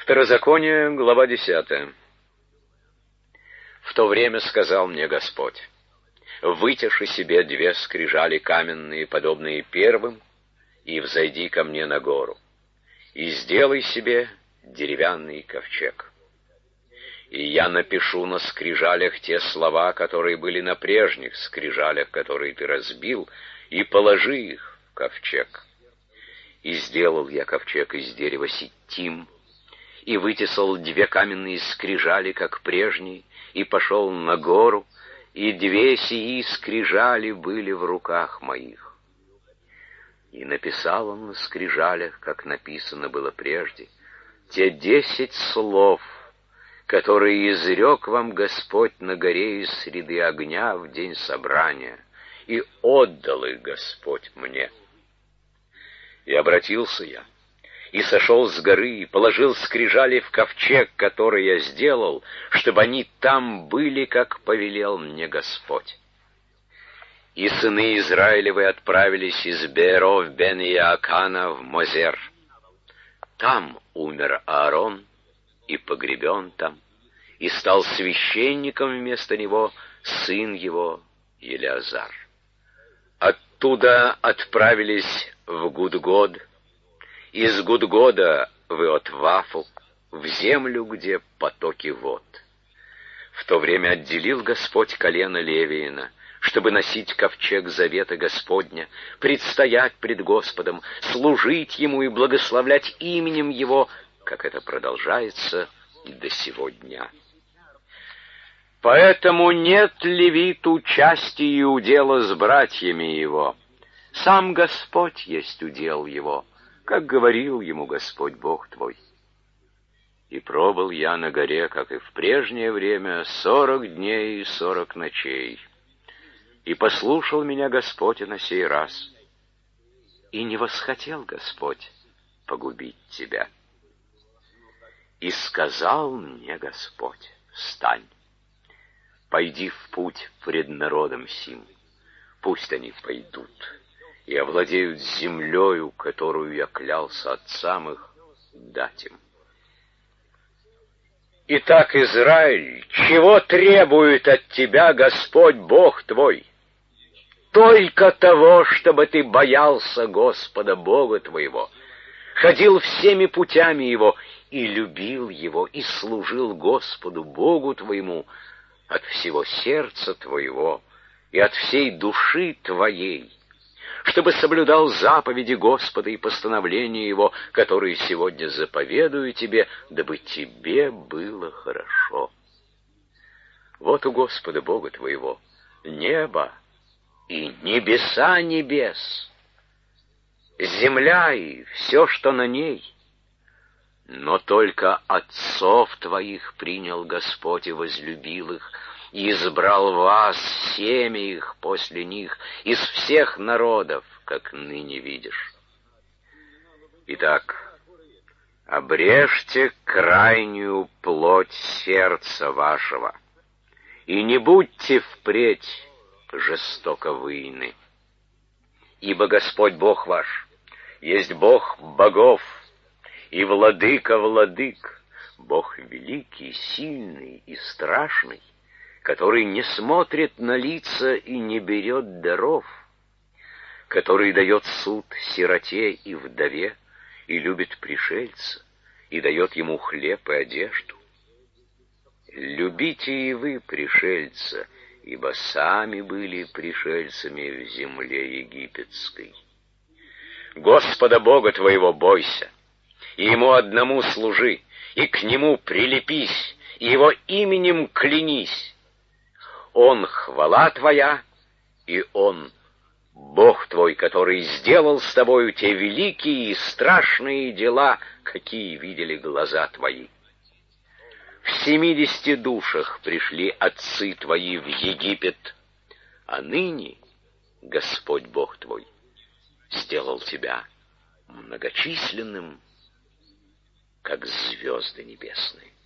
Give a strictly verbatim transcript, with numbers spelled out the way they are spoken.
Второзаконие, глава десятая. В то время сказал мне Господь: вытеши себе две скрижали каменные, подобные первым, и взойди ко мне на гору, и сделай себе деревянный ковчег. И я напишу на скрижалях те слова, которые были на прежних скрижалях, которые ты разбил, и положи их в ковчег. И сделал я ковчег из дерева ситим, и вытесал две каменные скрижали, как прежние, и пошел на гору, и две сии скрижали были в руках моих. И написал он на скрижалях, как написано было прежде, те десять слов, которые изрек вам Господь на горе из среды огня в день собрания, и отдал их Господь мне. И обратился я, и сошел с горы, и положил скрижали в ковчег, который я сделал, чтобы они там были, как повелел мне Господь. И сыны Израилевы отправились из Беэров бен Иоакана в Мозер. Там умер Аарон, и погребен там, и стал священником вместо него сын его Елеазар. Оттуда отправились в Гудгод, из Гудгода в Иотвафу, в землю, где потоки вод. В то время отделил Господь колено Левиина, чтобы носить ковчег завета Господня, предстоять пред Господом, служить Ему и благословлять именем Его, как это продолжается до сего дня. Поэтому нет левиту части и удела с братьями его. Сам Господь есть удел его, как говорил ему Господь Бог твой. И пробыл я на горе, как и в прежнее время, сорок дней и сорок ночей. И послушал меня Господь и на сей раз. И не восхотел Господь погубить тебя. И сказал мне Господь: встань, пойди в путь пред народом сим, пусть они пойдут и овладеют землею, которую я клялся отцам их дать им. Итак, Израиль, чего требует от тебя Господь Бог твой? Только того, чтобы ты боялся Господа Бога твоего, ходил всеми путями Его и любил Его, и служил Господу Богу твоему от всего сердца твоего и от всей души твоей, чтобы соблюдал заповеди Господа и постановления Его, которые сегодня заповедую тебе, дабы тебе было хорошо. Вот у Господа Бога твоего небо и небеса небес, земля и все, что на ней. Но только отцов твоих принял Господь и возлюбил их, и избрал вас, семя их после них, из всех народов, как ныне видишь. Итак, обрежьте крайнюю плоть сердца вашего, и не будьте впредь жестоковыйны. Ибо Господь Бог ваш есть Бог богов и владыка владык, Бог великий, сильный и страшный, который не смотрит на лица и не берет даров, который дает суд сироте и вдове, и любит пришельца, и дает ему хлеб и одежду. Любите и вы пришельца, ибо сами были пришельцами в земле египетской. Господа Бога твоего бойся, и Ему одному служи, и к Нему прилепись, и Его именем клянись. Он хвала твоя, и Он Бог твой, который сделал с тобою те великие и страшные дела, какие видели глаза твои. В семидесяти душах пришли отцы твои в Египет, а ныне Господь Бог твой сделал тебя многочисленным, как звезды небесные.